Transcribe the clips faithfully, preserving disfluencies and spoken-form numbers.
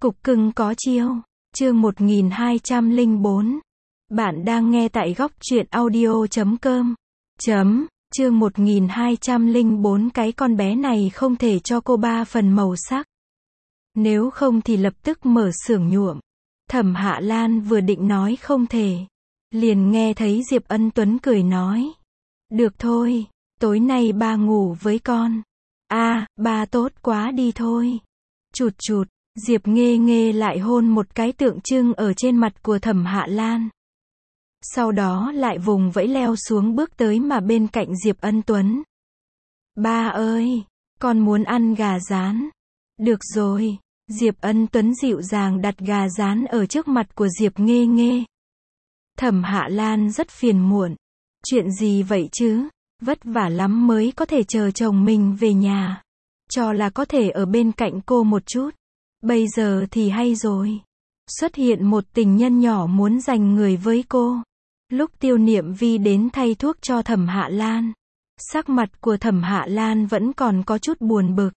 Cục cưng có chiêu. Chương một nghìn hai trăm lẻ bốn. Bạn đang nghe tại góc truyện audio chấm com. Chấm. Chương một nghìn hai trăm lẻ bốn. Cái con bé này không thể cho cô ba phần màu sắc. Nếu không thì lập tức mở xưởng nhuộm. Thẩm Hạ Lan vừa định nói không thể. Liền nghe thấy Diệp Ân Tuấn cười nói. Được thôi, tối nay ba ngủ với con. A, à, ba tốt quá đi thôi. Chụt chụt, Diệp Nghê Nghê lại hôn một cái tượng trưng ở trên mặt của Thẩm Hạ Lan. Sau đó lại vùng vẫy leo xuống bước tới mà bên cạnh Diệp Ân Tuấn. Ba ơi, con muốn ăn gà rán. Được rồi, Diệp Ân Tuấn dịu dàng đặt gà rán ở trước mặt của Diệp Nghê Nghê. Thẩm Hạ Lan rất phiền muộn. Chuyện gì vậy chứ? Vất vả lắm mới có thể chờ chồng mình về nhà. Cho là có thể ở bên cạnh cô một chút. Bây giờ thì hay rồi. Xuất hiện một tình nhân nhỏ muốn giành người với cô. Lúc Tiêu Niệm Vi đến thay thuốc cho Thẩm Hạ Lan, sắc mặt của Thẩm Hạ Lan vẫn còn có chút buồn bực.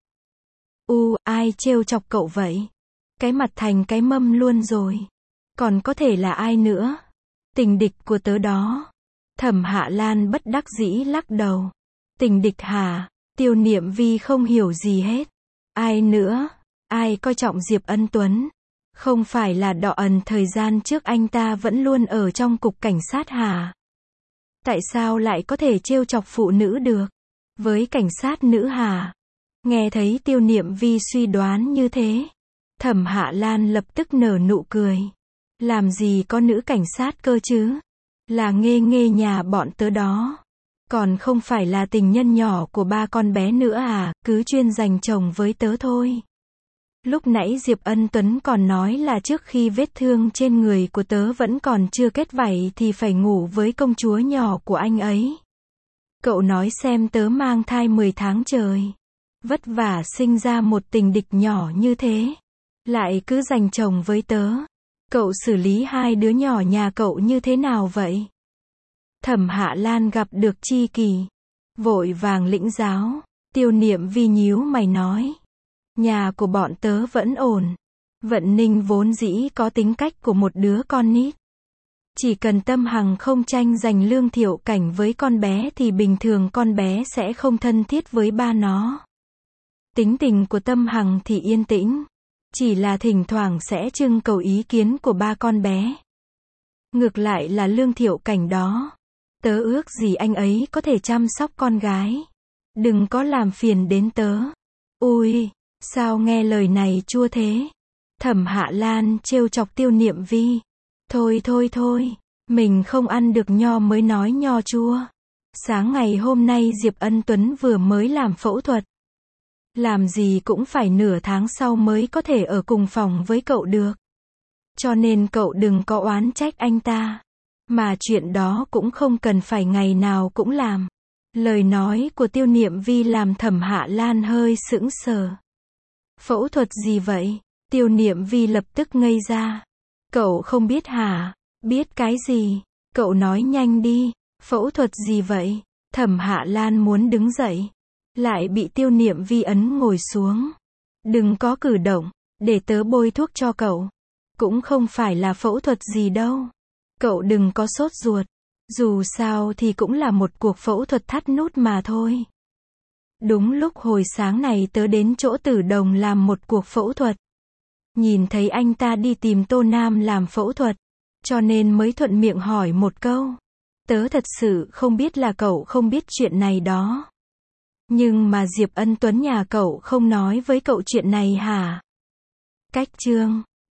U, ai trêu chọc cậu vậy? Cái mặt thành cái mâm luôn rồi. Còn có thể là ai nữa? Tình địch của tớ đó. Thẩm Hạ Lan bất đắc dĩ lắc đầu. Tình địch hả? Tiêu Niệm Vi không hiểu gì hết. Ai nữa? Ai coi trọng Diệp Ân Tuấn? Không phải là Đọ Ẩn thời gian trước anh ta vẫn luôn ở trong cục cảnh sát hả? Tại sao lại có thể trêu chọc phụ nữ được? Với cảnh sát nữ hả? Nghe thấy Tiêu Niệm Vi suy đoán như thế, Thẩm Hạ Lan lập tức nở nụ cười. Làm gì có nữ cảnh sát cơ chứ? Là Nghê Nghê nhà bọn tớ đó. Còn không phải là tình nhân nhỏ của ba con bé nữa à, cứ chuyên giành chồng với tớ thôi. Lúc nãy Diệp Ân Tuấn còn nói là trước khi vết thương trên người của tớ vẫn còn chưa kết vảy thì phải ngủ với công chúa nhỏ của anh ấy. Cậu nói xem tớ mang thai mười tháng trời. Vất vả sinh ra một tình địch nhỏ như thế. Lại cứ giành chồng với tớ. Cậu xử lý hai đứa nhỏ nhà cậu như thế nào vậy? Thẩm Hạ Lan gặp được tri kỷ. Vội vàng lĩnh giáo. Tiêu Niệm Vi nhíu mày nói. Nhà của bọn tớ vẫn ổn. Vận Ninh vốn dĩ có tính cách của một đứa con nít. Chỉ cần Tâm Hằng không tranh giành Lương Thiệu Cảnh với con bé thì bình thường con bé sẽ không thân thiết với ba nó. Tính tình của Tâm Hằng thì yên tĩnh. Chỉ là thỉnh thoảng sẽ trưng cầu ý kiến của ba con bé. Ngược lại là Lương Thiệu Cảnh đó. Tớ ước gì anh ấy có thể chăm sóc con gái. Đừng có làm phiền đến tớ. Ui, sao nghe lời này chua thế? Thẩm Hạ Lan trêu chọc Tiêu Niệm Vi. Thôi thôi thôi, mình không ăn được nho mới nói nho chua. Sáng ngày hôm nay Diệp Ân Tuấn vừa mới làm phẫu thuật. Làm gì cũng phải nửa tháng sau mới có thể ở cùng phòng với cậu được. Cho nên cậu đừng có oán trách anh ta. Mà chuyện đó cũng không cần phải ngày nào cũng làm. Lời nói của Tiêu Niệm Vi làm Thẩm Hạ Lan hơi sững sờ. Phẫu thuật gì vậy? Tiêu Niệm Vi lập tức ngây ra. Cậu không biết hả? Biết cái gì? Cậu nói nhanh đi. Phẫu thuật gì vậy? Thẩm Hạ Lan muốn đứng dậy. Lại bị Tiêu Niệm Vi ấn ngồi xuống. Đừng có cử động. Để tớ bôi thuốc cho cậu. Cũng không phải là phẫu thuật gì đâu. Cậu đừng có sốt ruột. Dù sao thì cũng là một cuộc phẫu thuật thắt nút mà thôi. Đúng lúc hồi sáng này tớ đến chỗ Tử Đồng làm một cuộc phẫu thuật. Nhìn thấy anh ta đi tìm Tô Nam làm phẫu thuật. Cho nên mới thuận miệng hỏi một câu. Tớ thật sự không biết là cậu không biết chuyện này đó. Nhưng mà Diệp Ân Tuấn nhà cậu không nói với cậu chuyện này hả? Cách chương.